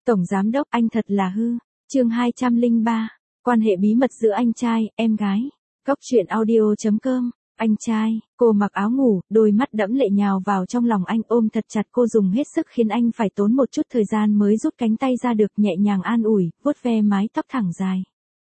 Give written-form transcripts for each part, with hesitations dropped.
Tổng giám đốc anh thật là hư. Chương 203. Quan hệ bí mật giữa anh trai, em gái. Cốc truyện audio.com. Anh trai, cô mặc áo ngủ, đôi mắt đẫm lệ nhào vào trong lòng anh ôm thật chặt cô dùng hết sức khiến anh phải tốn một chút thời gian mới rút cánh tay ra được nhẹ nhàng an ủi, vuốt ve mái tóc thẳng dài.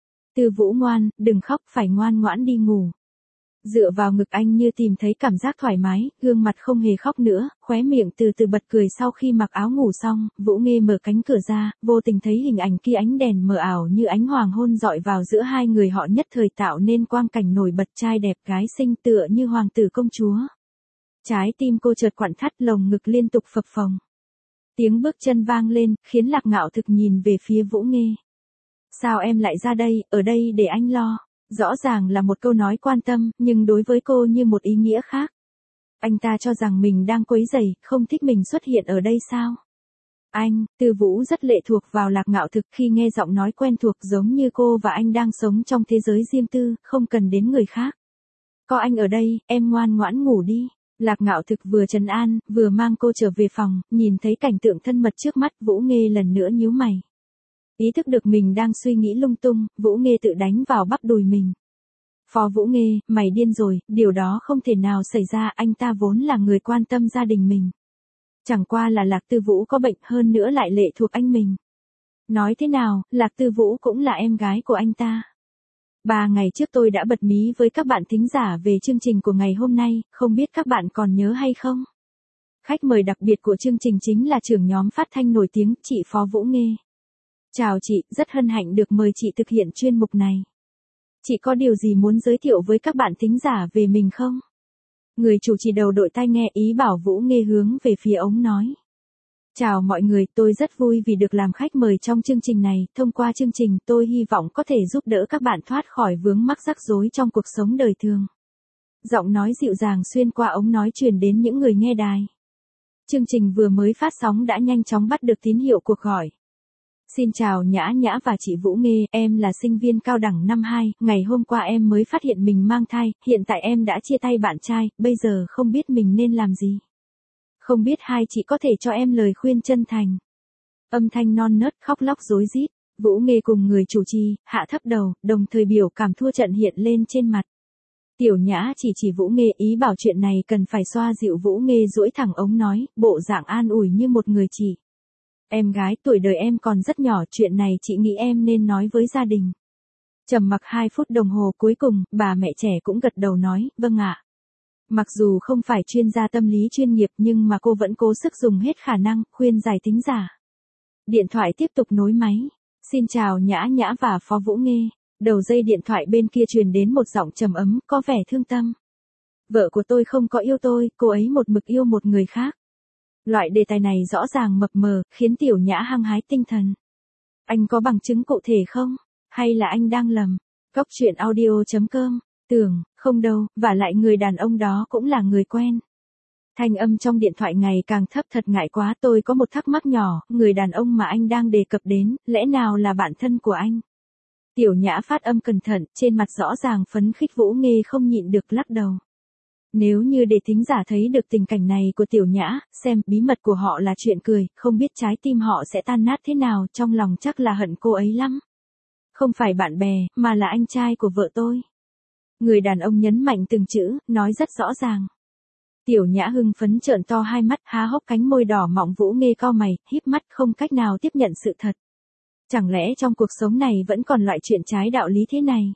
Tư Vũ ngoan, đừng khóc, phải ngoan ngoãn đi ngủ. Dựa vào ngực anh như tìm thấy cảm giác thoải mái, gương mặt không hề khóc nữa, khóe miệng từ từ bật cười sau khi mặc áo ngủ xong, Vũ Nghê mở cánh cửa ra, vô tình thấy hình ảnh kia ánh đèn mờ ảo như ánh hoàng hôn dọi vào giữa hai người họ nhất thời tạo nên quang cảnh nổi bật trai đẹp gái xinh tựa như hoàng tử công chúa. Trái tim cô chợt quặn thắt lồng ngực liên tục phập phồng. Tiếng bước chân vang lên, khiến Lạc Ngạo Thực nhìn về phía Vũ Nghê. Sao em lại ra đây, ở đây để anh lo. Rõ ràng là một câu nói quan tâm, nhưng đối với cô như một ý nghĩa khác. Anh ta cho rằng mình đang quấy rầy, không thích mình xuất hiện ở đây sao? Anh, Tư Vũ rất lệ thuộc vào Lạc Ngạo Thực khi nghe giọng nói quen thuộc giống như cô và anh đang sống trong thế giới riêng tư, không cần đến người khác. Có anh ở đây, em ngoan ngoãn ngủ đi. Lạc Ngạo Thực vừa trấn an, vừa mang cô trở về phòng, nhìn thấy cảnh tượng thân mật trước mắt, Vũ Nghê lần nữa nhíu mày. Ý thức được mình đang suy nghĩ lung tung, Vũ Nghê tự đánh vào bắp đùi mình. Phó Vũ Nghê, mày điên rồi, điều đó không thể nào xảy ra, anh ta vốn là người quan tâm gia đình mình. Chẳng qua là Lạc Tư Vũ có bệnh hơn nữa lại lệ thuộc anh mình. Nói thế nào, Lạc Tư Vũ cũng là em gái của anh ta. 3 ngày trước tôi đã bật mí với các bạn thính giả về chương trình của ngày hôm nay, không biết các bạn còn nhớ hay không? Khách mời đặc biệt của chương trình chính là trưởng nhóm phát thanh nổi tiếng, chị Phó Vũ Nghê. Chào chị, rất hân hạnh được mời chị thực hiện chuyên mục này. Chị có điều gì muốn giới thiệu với các bạn thính giả về mình không? Người chủ trì đầu đội tai nghe ý bảo Vũ Nghê hướng về phía ống nói. Chào mọi người, tôi rất vui vì được làm khách mời trong chương trình này. Thông qua chương trình tôi hy vọng có thể giúp đỡ các bạn thoát khỏi vướng mắc rắc rối trong cuộc sống đời thường. Giọng nói dịu dàng xuyên qua ống nói truyền đến những người nghe đài. Chương trình vừa mới phát sóng đã nhanh chóng bắt được tín hiệu cuộc gọi. Xin chào Nhã Nhã và chị Vũ Nghê, em là sinh viên cao đẳng năm 2, ngày hôm qua em mới phát hiện mình mang thai, hiện tại em đã chia tay bạn trai, bây giờ không biết mình nên làm gì. Không biết hai chị có thể cho em lời khuyên chân thành. Âm thanh non nớt khóc lóc rối rít, Vũ Nghê cùng người chủ trì, hạ thấp đầu, đồng thời biểu cảm thua trận hiện lên trên mặt. Tiểu Nhã chỉ Vũ Nghê ý bảo chuyện này cần phải xoa dịu Vũ Nghê duỗi thẳng ống nói, bộ dạng an ủi như một người chị. Em gái, tuổi đời em còn rất nhỏ, chuyện này chị nghĩ em nên nói với gia đình. Trầm mặc 2 phút đồng hồ cuối cùng, bà mẹ trẻ cũng gật đầu nói, vâng ạ. Mặc dù không phải chuyên gia tâm lý chuyên nghiệp nhưng mà cô vẫn cố sức dùng hết khả năng, khuyên giải thính giả. Điện thoại tiếp tục nối máy. Xin chào Nhã Nhã và Phó Vũ Nghê. Đầu dây điện thoại bên kia truyền đến một giọng trầm ấm, có vẻ thương tâm. Vợ của tôi không có yêu tôi, cô ấy một mực yêu một người khác. Loại đề tài này rõ ràng mập mờ, khiến Tiểu Nhã hăng hái tinh thần. Anh có bằng chứng cụ thể không? Hay là anh đang lầm? Cốc truyện audio.com. Tưởng, không đâu, và lại người đàn ông đó cũng là người quen. Thanh âm trong điện thoại ngày càng thấp, thật ngại quá, tôi có một thắc mắc nhỏ, người đàn ông mà anh đang đề cập đến, lẽ nào là bạn thân của anh? Tiểu Nhã phát âm cẩn thận, trên mặt rõ ràng phấn khích. Vũ Nghê không nhịn được lắc đầu. Nếu như để thính giả thấy được tình cảnh này của Tiểu Nhã, xem bí mật của họ là chuyện cười, không biết trái tim họ sẽ tan nát thế nào, trong lòng chắc là hận cô ấy lắm. Không phải bạn bè, mà là anh trai của vợ tôi. Người đàn ông nhấn mạnh từng chữ, nói rất rõ ràng. Tiểu Nhã hưng phấn trợn to hai mắt, há hốc cánh môi đỏ mọng. Vũ Nghê cau mày, híp mắt không cách nào tiếp nhận sự thật. Chẳng lẽ trong cuộc sống này vẫn còn loại chuyện trái đạo lý thế này?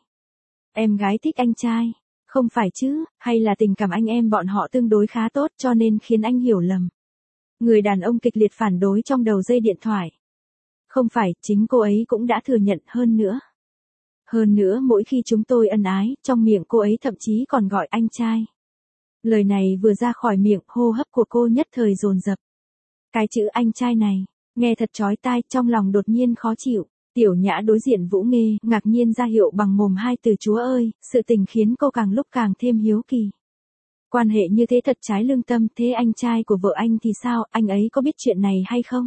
Em gái thích anh trai. Không phải chứ, hay là tình cảm anh em bọn họ tương đối khá tốt cho nên khiến anh hiểu lầm. Người đàn ông kịch liệt phản đối trong đầu dây điện thoại. Không phải, chính cô ấy cũng đã thừa nhận hơn nữa. Hơn nữa mỗi khi chúng tôi ân ái, trong miệng cô ấy thậm chí còn gọi anh trai. Lời này vừa ra khỏi miệng, hô hấp của cô nhất thời dồn dập. Cái chữ anh trai này, nghe thật chói tai, trong lòng đột nhiên khó chịu. Tiểu Nhã đối diện Vũ Nghê, ngạc nhiên ra hiệu bằng mồm 2 từ Chúa ơi, sự tình khiến cô càng lúc càng thêm hiếu kỳ. Quan hệ như thế thật trái lương tâm, thế anh trai của vợ anh thì sao, anh ấy có biết chuyện này hay không?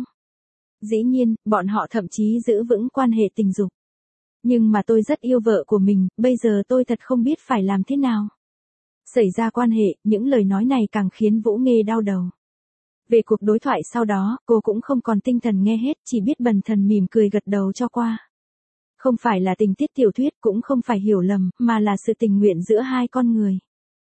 Dĩ nhiên, bọn họ thậm chí giữ vững quan hệ tình dục. Nhưng mà tôi rất yêu vợ của mình, bây giờ tôi thật không biết phải làm thế nào. Xảy ra quan hệ, những lời nói này càng khiến Vũ Nghê đau đầu. Về cuộc đối thoại sau đó, cô cũng không còn tinh thần nghe hết, chỉ biết bần thần mỉm cười gật đầu cho qua. Không phải là tình tiết tiểu thuyết, cũng không phải hiểu lầm, mà là sự tình nguyện giữa hai con người.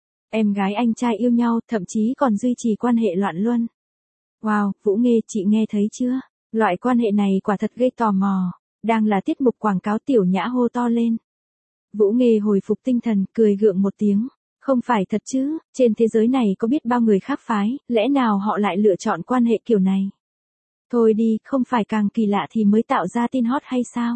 Em gái anh trai yêu nhau, thậm chí còn duy trì quan hệ loạn luân. Wow, Vũ Nghê, chị nghe thấy chưa? Loại quan hệ này quả thật gây tò mò. Đang là tiết mục quảng cáo Tiểu Nhã hô to lên. Vũ Nghê hồi phục tinh thần, cười gượng một tiếng. Không phải thật chứ, trên thế giới này có biết bao người khác phái, lẽ nào họ lại lựa chọn quan hệ kiểu này? Thôi đi, không phải càng kỳ lạ thì mới tạo ra tin hot hay sao?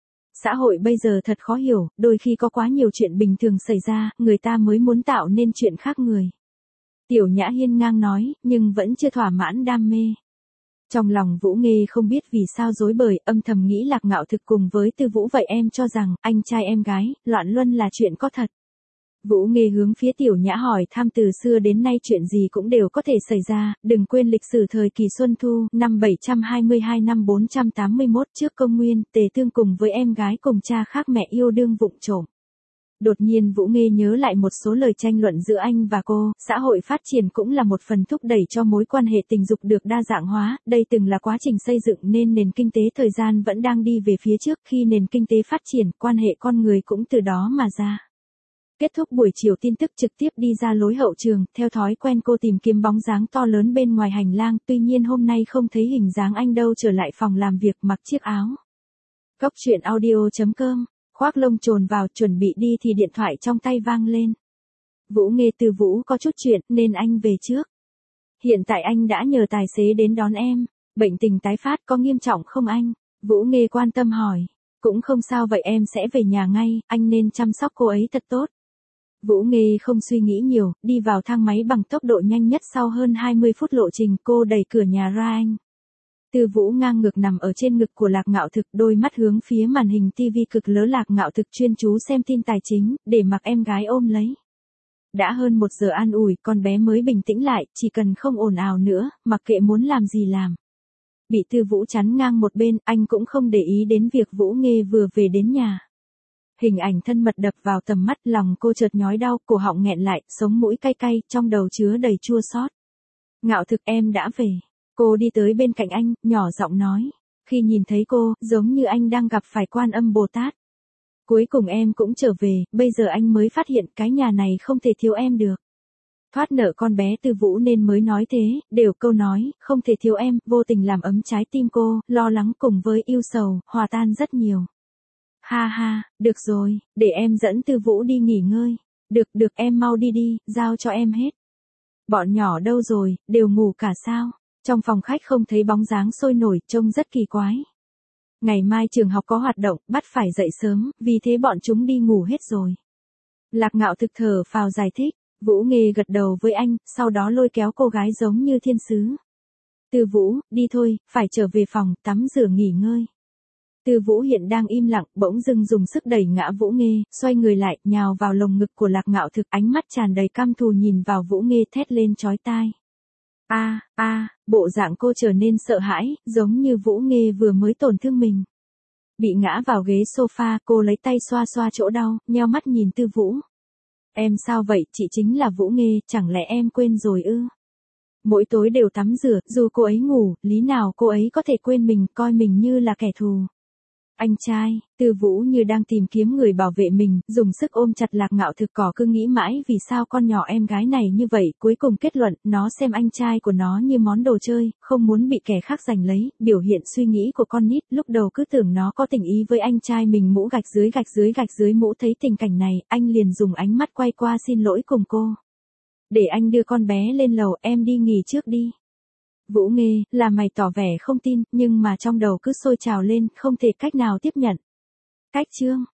Xã hội bây giờ thật khó hiểu, đôi khi có quá nhiều chuyện bình thường xảy ra, người ta mới muốn tạo nên chuyện khác người. Tiểu Nhã hiên ngang nói, nhưng vẫn chưa thỏa mãn đam mê. Trong lòng Vũ Nghê không biết vì sao rối bời, âm thầm nghĩ Lạc Ngạo Thực cùng với Tư Vũ vậy em cho rằng, anh trai em gái, loạn luân là chuyện có thật. Vũ Nghê hướng phía Tiểu Nhã hỏi thăm từ xưa đến nay chuyện gì cũng đều có thể xảy ra, đừng quên lịch sử thời kỳ Xuân Thu, năm 722 năm 481 trước công nguyên, Tề Tương cùng với em gái cùng cha khác mẹ yêu đương vụng trộm. Đột nhiên Vũ Nghê nhớ lại một số lời tranh luận giữa anh và cô, xã hội phát triển cũng là một phần thúc đẩy cho mối quan hệ tình dục được đa dạng hóa, đây từng là quá trình xây dựng nên nền kinh tế thời gian vẫn đang đi về phía trước, khi nền kinh tế phát triển, quan hệ con người cũng từ đó mà ra. Kết thúc buổi chiều tin tức trực tiếp đi ra lối hậu trường, theo thói quen cô tìm kiếm bóng dáng to lớn bên ngoài hành lang, tuy nhiên hôm nay không thấy hình dáng anh đâu, trở lại phòng làm việc mặc chiếc áo. Cốc truyện audio.com, khoác lông chồn vào chuẩn bị đi thì điện thoại trong tay vang lên. Vũ Nghê, Tư Vũ có chút chuyện nên anh về trước. Hiện tại anh đã nhờ tài xế đến đón em, bệnh tình tái phát có nghiêm trọng không anh? Vũ Nghê quan tâm hỏi. Cũng không sao vậy, em sẽ về nhà ngay, anh nên chăm sóc cô ấy thật tốt. Vũ Nghê không suy nghĩ nhiều, đi vào thang máy bằng tốc độ nhanh nhất. Sau hơn 20 phút lộ trình, cô đẩy cửa nhà ra anh. Tư Vũ ngang ngược nằm ở trên ngực của Lạc Ngạo Thực, đôi mắt hướng phía màn hình TV cực lớn. Lạc Ngạo Thực chuyên chú xem tin tài chính, để mặc em gái ôm lấy. Đã hơn 1 giờ an ủi, con bé mới bình tĩnh lại, chỉ cần không ồn ào nữa, mặc kệ muốn làm gì làm. Bị Tư Vũ chắn ngang một bên, anh cũng không để ý đến việc Vũ Nghê vừa về đến nhà. Hình ảnh thân mật đập vào tầm mắt, lòng cô chợt nhói đau, cổ họng nghẹn lại, sống mũi cay cay, trong đầu chứa đầy chua xót. Ngạo Thực, em đã về. Cô đi tới bên cạnh anh, nhỏ giọng nói. Khi nhìn thấy cô, giống như anh đang gặp phải Quan Âm Bồ Tát. Cuối cùng em cũng trở về, bây giờ anh mới phát hiện cái nhà này không thể thiếu em được. Thoát nợ con bé Tư Vũ nên mới nói thế, đều câu nói, không thể thiếu em, vô tình làm ấm trái tim cô, lo lắng cùng với yêu sầu, hòa tan rất nhiều. Ha ha, được rồi, để em dẫn Tư Vũ đi nghỉ ngơi. Được em mau đi đi, giao cho em hết. Bọn nhỏ đâu rồi, đều ngủ cả sao? Trong phòng khách không thấy bóng dáng sôi nổi, trông rất kỳ quái. Ngày mai trường học có hoạt động, bắt phải dậy sớm, vì thế bọn chúng đi ngủ hết rồi. Lạc Ngạo Thực thở phào giải thích. Vũ Nghê gật đầu với anh, sau đó lôi kéo cô gái giống như thiên sứ. Tư Vũ, đi thôi, phải trở về phòng, tắm rửa nghỉ ngơi. Tư Vũ hiện đang im lặng, bỗng dưng dùng sức đẩy ngã Vũ Nghê, xoay người lại, nhào vào lồng ngực của Lạc Ngạo Thực, ánh mắt tràn đầy căm thù nhìn vào Vũ Nghê, thét lên chói tai. Bộ dạng cô trở nên sợ hãi, giống như Vũ Nghê vừa mới tổn thương mình. Bị ngã vào ghế sofa, cô lấy tay xoa xoa chỗ đau, nheo mắt nhìn Tư Vũ. Em sao vậy, chị chính là Vũ Nghê, chẳng lẽ em quên rồi ư? Mỗi tối đều tắm rửa, dù cô ấy ngủ, lý nào cô ấy có thể quên mình, coi mình như là kẻ thù. Anh trai, Tư Vũ như đang tìm kiếm người bảo vệ mình, dùng sức ôm chặt Lạc Ngạo Thực, cỏ cứ nghĩ mãi vì sao con nhỏ em gái này như vậy, cuối cùng kết luận, nó xem anh trai của nó như món đồ chơi, không muốn bị kẻ khác giành lấy, biểu hiện suy nghĩ của con nít, lúc đầu cứ tưởng nó có tình ý với anh trai mình. Mũ gạch dưới mũ thấy tình cảnh này, anh liền dùng ánh mắt quay qua xin lỗi cùng cô. Để anh đưa con bé lên lầu, em đi nghỉ trước đi. Vũ Nghê, là mày tỏ vẻ không tin, nhưng mà trong đầu cứ sôi trào lên, không thể cách nào tiếp nhận. Cách chương